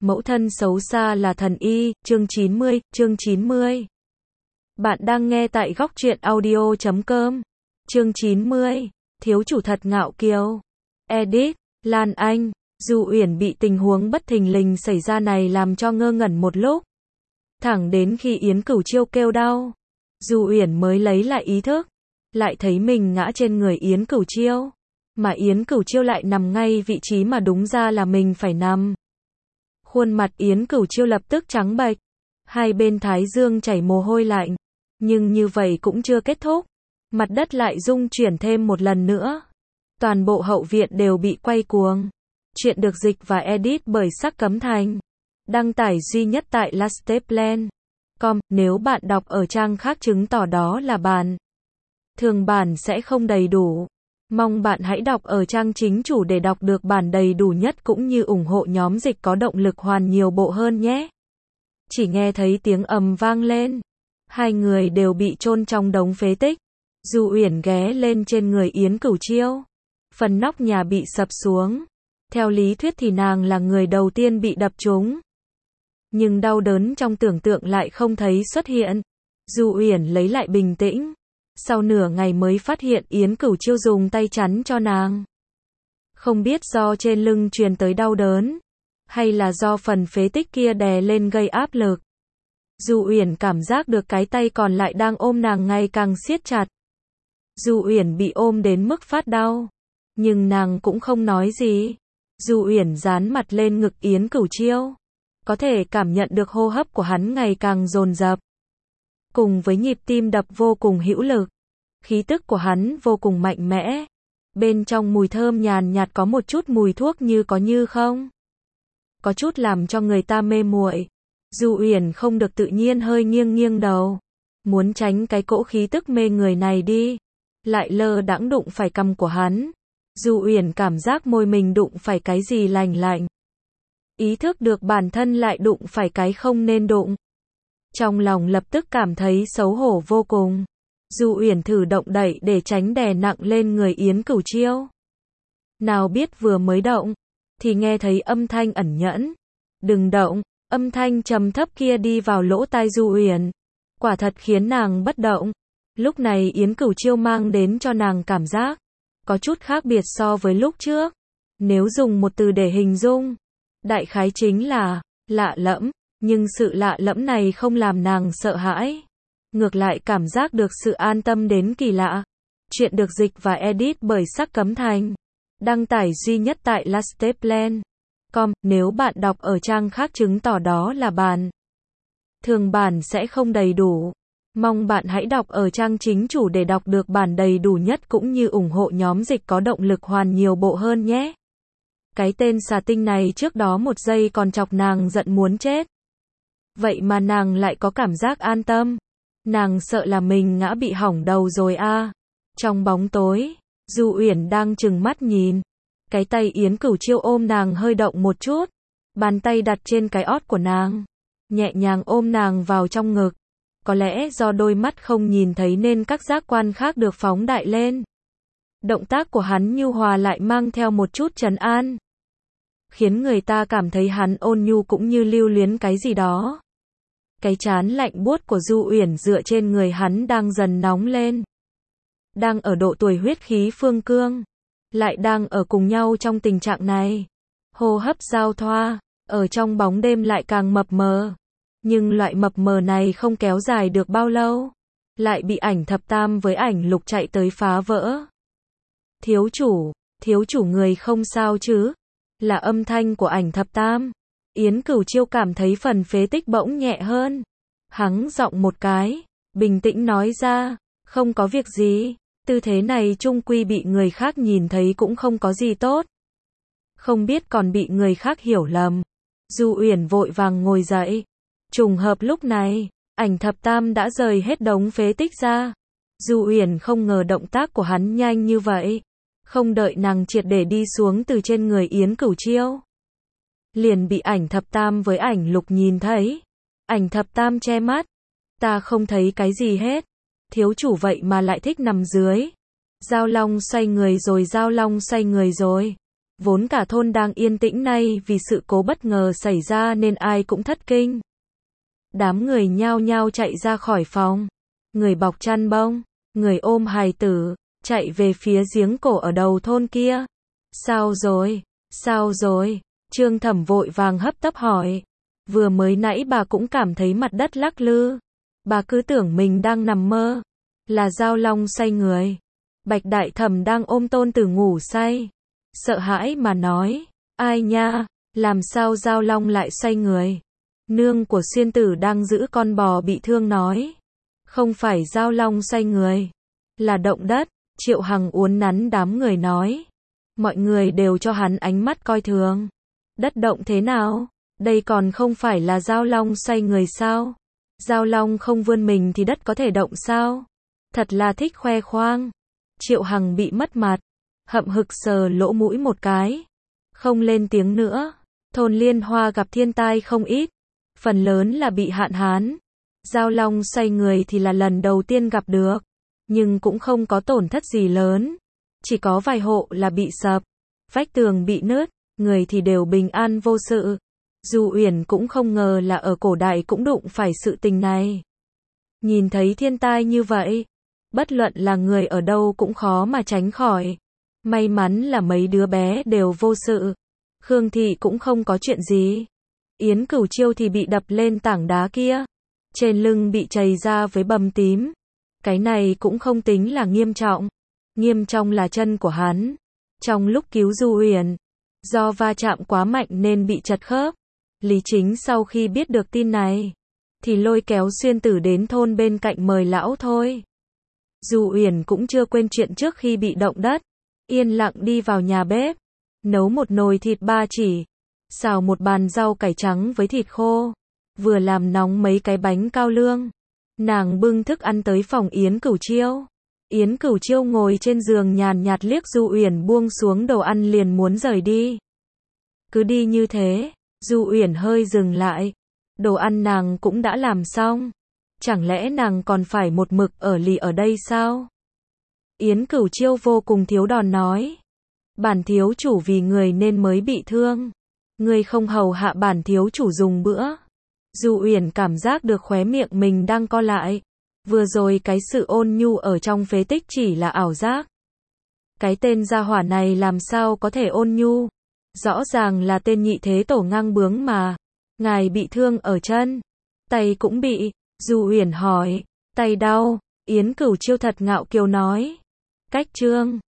Mẫu thân xấu xa là thần y, chương 90. Bạn đang nghe tại góc truyện audio.com. Chương 90. Thiếu chủ thật ngạo kiêu. Edit, Lan Anh. Du Uyển bị tình huống bất thình lình xảy ra này làm cho ngơ ngẩn một lúc. Thẳng đến khi Yến Cửu Chiêu kêu đau, Du Uyển mới lấy lại ý thức, lại thấy mình ngã trên người Yến Cửu Chiêu, mà Yến Cửu Chiêu lại nằm ngay vị trí mà đúng ra là mình phải nằm. Khuôn mặt Yến Cửu Chiêu lập tức trắng bệch, hai bên thái dương chảy mồ hôi lạnh, nhưng như vậy cũng chưa kết thúc, mặt đất lại rung chuyển thêm một lần nữa. Toàn bộ hậu viện đều bị quay cuồng. Chuyện được dịch và edit bởi Sắc Cấm Thành. Đăng tải duy nhất tại lasteplan.com. Nếu bạn đọc ở trang khác chứng tỏ đó là bản thường bản sẽ không đầy đủ. Mong bạn hãy đọc ở trang chính chủ để đọc được bản đầy đủ nhất cũng như ủng hộ nhóm dịch có động lực hoàn nhiều bộ hơn nhé. Chỉ nghe thấy tiếng ầm vang lên. Hai người đều bị chôn trong đống phế tích. Du Uyển ghé lên trên người Yến Cửu Chiêu. Phần nóc nhà bị sập xuống. Theo lý thuyết thì nàng là người đầu tiên bị đập trúng. Nhưng đau đớn trong tưởng tượng lại không thấy xuất hiện. Du Uyển lấy lại bình tĩnh. Sau nửa ngày mới phát hiện Yến Cửu Chiêu dùng tay chắn cho nàng. Không biết do trên lưng truyền tới đau đớn, hay là do phần phế tích kia đè lên gây áp lực. Du Uyển cảm giác được cái tay còn lại đang ôm nàng ngày càng siết chặt. Du Uyển bị ôm đến mức phát đau, nhưng nàng cũng không nói gì. Du Uyển dán mặt lên ngực Yến Cửu Chiêu, có thể cảm nhận được hô hấp của hắn ngày càng dồn dập, cùng với nhịp tim đập vô cùng hữu lực. Khí tức của hắn vô cùng mạnh mẽ. Bên trong mùi thơm nhàn nhạt có một chút mùi thuốc như có như không. Có chút làm cho người ta mê muội. Du Uyển không được tự nhiên hơi nghiêng nghiêng đầu, muốn tránh cái cỗ khí tức mê người này đi. Lại lơ đãng đụng phải cằm của hắn. Du Uyển cảm giác môi mình đụng phải cái gì lành lạnh. Ý thức được bản thân lại đụng phải cái không nên đụng. Trong lòng lập tức cảm thấy xấu hổ vô cùng. Du Uyển thử động đậy để tránh đè nặng lên người Yến Cửu Chiêu. Nào biết vừa mới động, thì nghe thấy âm thanh ẩn nhẫn. Đừng động, âm thanh trầm thấp kia đi vào lỗ tai Du Uyển. Quả thật khiến nàng bất động. Lúc này Yến Cửu Chiêu mang đến cho nàng cảm giác có chút khác biệt so với lúc trước. Nếu dùng một từ để hình dung, đại khái chính là lạ lẫm. Nhưng sự lạ lẫm này không làm nàng sợ hãi, ngược lại cảm giác được sự an tâm đến kỳ lạ. Chuyện được dịch và edit bởi Sắc Cấm Thành. Đăng tải duy nhất tại lasteplan.com. Nếu bạn đọc ở trang khác chứng tỏ đó là bản thường bản sẽ không đầy đủ. Mong bạn hãy đọc ở trang chính chủ để đọc được bản đầy đủ nhất cũng như ủng hộ nhóm dịch có động lực hoàn nhiều bộ hơn nhé. Cái tên xà tinh này trước đó một giây còn chọc nàng giận muốn chết. Vậy mà nàng lại có cảm giác an tâm. Nàng sợ là mình ngã bị hỏng đầu rồi a. Trong bóng tối, Du Uyển đang trừng mắt nhìn. Cái tay Yến Cửu Chiêu ôm nàng hơi động một chút. Bàn tay đặt trên cái ót của nàng, nhẹ nhàng ôm nàng vào trong ngực. Có lẽ do đôi mắt không nhìn thấy nên các giác quan khác được phóng đại lên. Động tác của hắn nhu hòa lại mang theo một chút trấn an, khiến người ta cảm thấy hắn ôn nhu cũng như lưu luyến cái gì đó. Cái trán lạnh buốt của Du Uyển dựa trên người hắn đang dần nóng lên. Đang ở độ tuổi huyết khí phương cương, lại đang ở cùng nhau trong tình trạng này. Hô hấp giao thoa, ở trong bóng đêm lại càng mập mờ. Nhưng loại mập mờ này không kéo dài được bao lâu, lại bị Ảnh Thập Tam với Ảnh Lục chạy tới phá vỡ. Thiếu chủ người không sao chứ? Là âm thanh của Ảnh Thập Tam. Yến Cửu Chiêu cảm thấy phần phế tích bỗng nhẹ hơn. Hắng giọng một cái, bình tĩnh nói ra, không có việc gì. Tư thế này chung quy bị người khác nhìn thấy cũng không có gì tốt. Không biết còn bị người khác hiểu lầm. Du Uyển vội vàng ngồi dậy. Trùng hợp lúc này, Ảnh Thập Tam đã rời hết đống phế tích ra. Du Uyển không ngờ động tác của hắn nhanh như vậy. Không đợi nàng triệt để đi xuống từ trên người Yến Cửu Chiêu, liền bị Ảnh Thập Tam với Ảnh Lục nhìn thấy. Ảnh Thập Tam che mắt. Ta không thấy cái gì hết. Thiếu chủ vậy mà lại thích nằm dưới. Giao Long xoay người rồi. Vốn cả thôn đang yên tĩnh nay vì sự cố bất ngờ xảy ra nên ai cũng thất kinh. Đám người nhao nhao chạy ra khỏi phòng. Người bọc chăn bông, người ôm hài tử, chạy về phía giếng cổ ở đầu thôn kia. Sao rồi? Sao rồi? Trương Thẩm vội vàng hấp tấp hỏi. Vừa mới nãy bà cũng cảm thấy mặt đất lắc lư. Bà cứ tưởng mình đang nằm mơ. Là Giao Long say người. Bạch Đại Thẩm đang ôm Tôn Tử ngủ say. Sợ hãi mà nói. Ai nha? Làm sao Giao Long lại say người? Nương của Xuyên Tử đang giữ con bò bị thương nói. Không phải Giao Long say người. Là động đất. Triệu Hằng uốn nắn đám người nói. Mọi người đều cho hắn ánh mắt coi thường. Đất động thế nào? Đây còn không phải là Giao Long say người sao? Giao Long không vươn mình thì đất có thể động sao? Thật là thích khoe khoang. Triệu Hằng bị mất mặt. Hậm hực sờ lỗ mũi một cái. Không lên tiếng nữa. Thôn Liên Hoa gặp thiên tai không ít. Phần lớn là bị hạn hán. Giao Long say người thì là lần đầu tiên gặp được. Nhưng cũng không có tổn thất gì lớn. Chỉ có vài hộ là bị sập. Vách tường bị nứt. Người thì đều bình an vô sự. Du Uyển cũng không ngờ là ở cổ đại cũng đụng phải sự tình này. Nhìn thấy thiên tai như vậy, bất luận là người ở đâu cũng khó mà tránh khỏi. May mắn là mấy đứa bé đều vô sự. Khương Thị cũng không có chuyện gì. Yến Cửu Chiêu thì bị đập lên tảng đá kia. Trên lưng bị chày ra với bầm tím. Cái này cũng không tính là nghiêm trọng. Nghiêm trọng là chân của hắn. Trong lúc cứu Du Uyển, do va chạm quá mạnh nên bị chật khớp. Lý Chính sau khi biết được tin này, thì lôi kéo Xuyên Tử đến thôn bên cạnh mời lão thôi. Du Uyển cũng chưa quên chuyện trước khi bị động đất. Yên lặng đi vào nhà bếp, nấu một nồi thịt ba chỉ, xào một bàn rau cải trắng với thịt khô, vừa làm nóng mấy cái bánh cao lương. Nàng bưng thức ăn tới phòng Yến Cửu Chiêu. Yến Cửu Chiêu ngồi trên giường nhàn nhạt liếc Du Uyển buông xuống đồ ăn liền muốn rời đi. Cứ đi như thế, Du Uyển hơi dừng lại. Đồ ăn nàng cũng đã làm xong. Chẳng lẽ nàng còn phải một mực ở lì ở đây sao? Yến Cửu Chiêu vô cùng thiếu đòn nói. Bản thiếu chủ vì người nên mới bị thương. Người không hầu hạ bản thiếu chủ dùng bữa. Du Uyển cảm giác được khóe miệng mình đang co lại. Vừa rồi cái sự ôn nhu ở trong phế tích chỉ là ảo giác. Cái tên gia hỏa này làm sao có thể ôn nhu? Rõ ràng là tên nhị thế tổ ngang bướng mà. Ngài bị thương ở chân. Tay cũng bị. Du Uyển hỏi. Tay đau. Yến Cửu Chiêu thật ngạo kiều nói. Cách trương.